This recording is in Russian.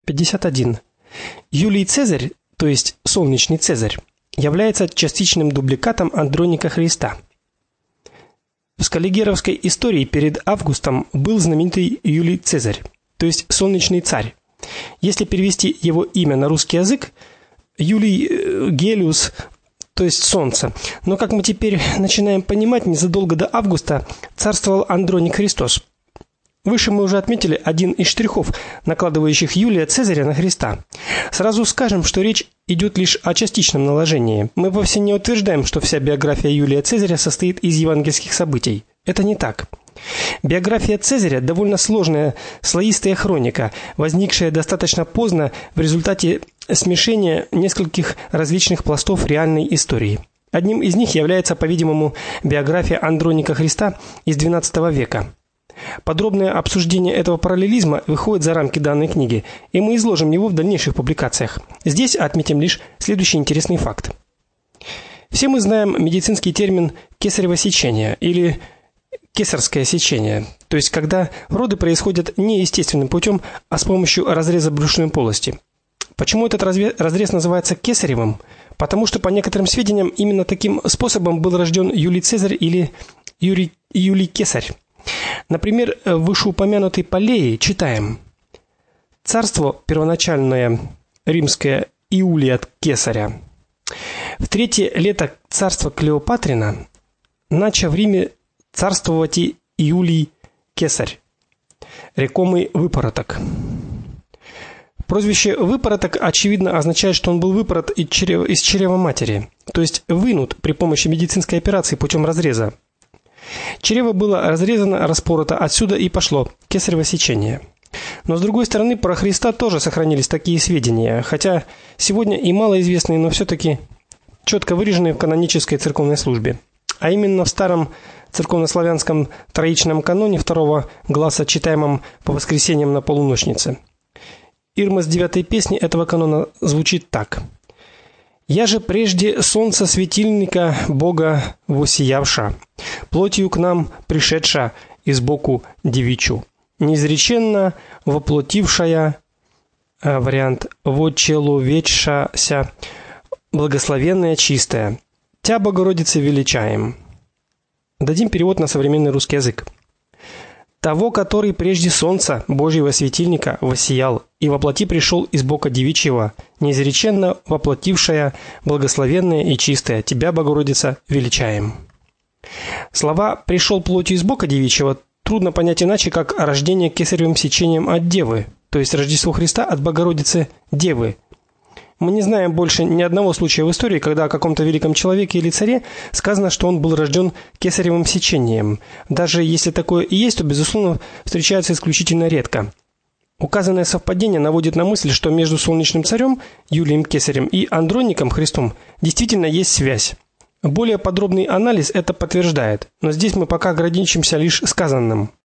51. Юлий Цезарь, то есть солнечный Цезарь, является частичным дубликатом Андроника Христа. В скаллигеровской истории перед Августом был знаменитый Юлий Цезарь, то есть солнечный царь. Если перевести его имя на русский язык, Юлий Гелиус, то есть солнце. Но как мы теперь начинаем понимать, незадолго до Августа царствовал Андроник Христос. Выше мы уже отметили один из штрихов, накладывающих Юлия Цезаря на Христа. Сразу скажем, что речь идет лишь о частичном наложении. Мы вовсе не утверждаем, что вся биография Юлия Цезаря состоит из евангельских событий. Это не так. Биография Цезаря довольно сложная, слоистая хроника, возникшая достаточно поздно в результате смешения нескольких различных пластов реальной истории. Одним из них является, по-видимому, биография Андроника Христа из XII века. Подробное обсуждение этого параллелизма выходит за рамки данной книги, и мы изложим его в дальнейших публикациях. Здесь отметим лишь следующий интересный факт. Все мы знаем медицинский термин кесарево сечение или кесарское сечение, то есть когда роды происходят не естественным путем, а с помощью разреза брюшной полости. Почему этот разрез называется кесаревым? Потому что, по некоторым сведениям, именно таким способом был рожден Юлий Цезарь или Юлий Кесарь. Например, в вышеупомянутой Полее читаем: «Царство первоначальное римское Иулия от Кесаря. В 3 лето царства Клеопатрина нача в Риме царствовать Иулий Кесарь, рекомый выпороток». Прозвище «выпороток» очевидно означает, что он был выпорот из чрева матери, то есть вынут при помощи медицинской операции путем разреза. Чрево было разрезано, распорото, отсюда и пошло кесарево сечение. Но с другой стороны, про Христа тоже сохранились такие сведения, хотя сегодня и малоизвестные, но все-таки четко выраженные в канонической церковной службе. А именно в старом церковнославянском троичном каноне 2 гласа, читаемом по воскресеньям на полуночнице. Ирма с 9 песни этого канона звучит так: «Я же прежде солнца светильника Бога воссиявша, плотью к нам пришедша из боку девичу, неизреченно воплотившая, вариант вочеловечшася, благословенная чистая, Тя, Богородице, величаем». Дадим перевод на современный русский язык. «Того, который прежде солнца Божьего светильника воссиял, и воплоти пришел из бока девичьего, неизреченно воплотившая, благословенная и чистая, Тебя, Богородица, величаем». Слова «пришел плотью из бока девичьего» трудно понять иначе, как рождение кесаревым сечением от Девы, то есть Рождество Христа от Богородицы Девы. Мы не знаем больше ни одного случая в истории, когда о каком-то великом человеке или царе сказано, что он был рожден кесаревым сечением. Даже если такое и есть, то, безусловно, встречается исключительно редко. Указанное совпадение наводит на мысль, что между солнечным царем Юлием Кесарем и Андроником Христом действительно есть связь. Более подробный анализ это подтверждает, но здесь мы пока ограничимся лишь сказанным.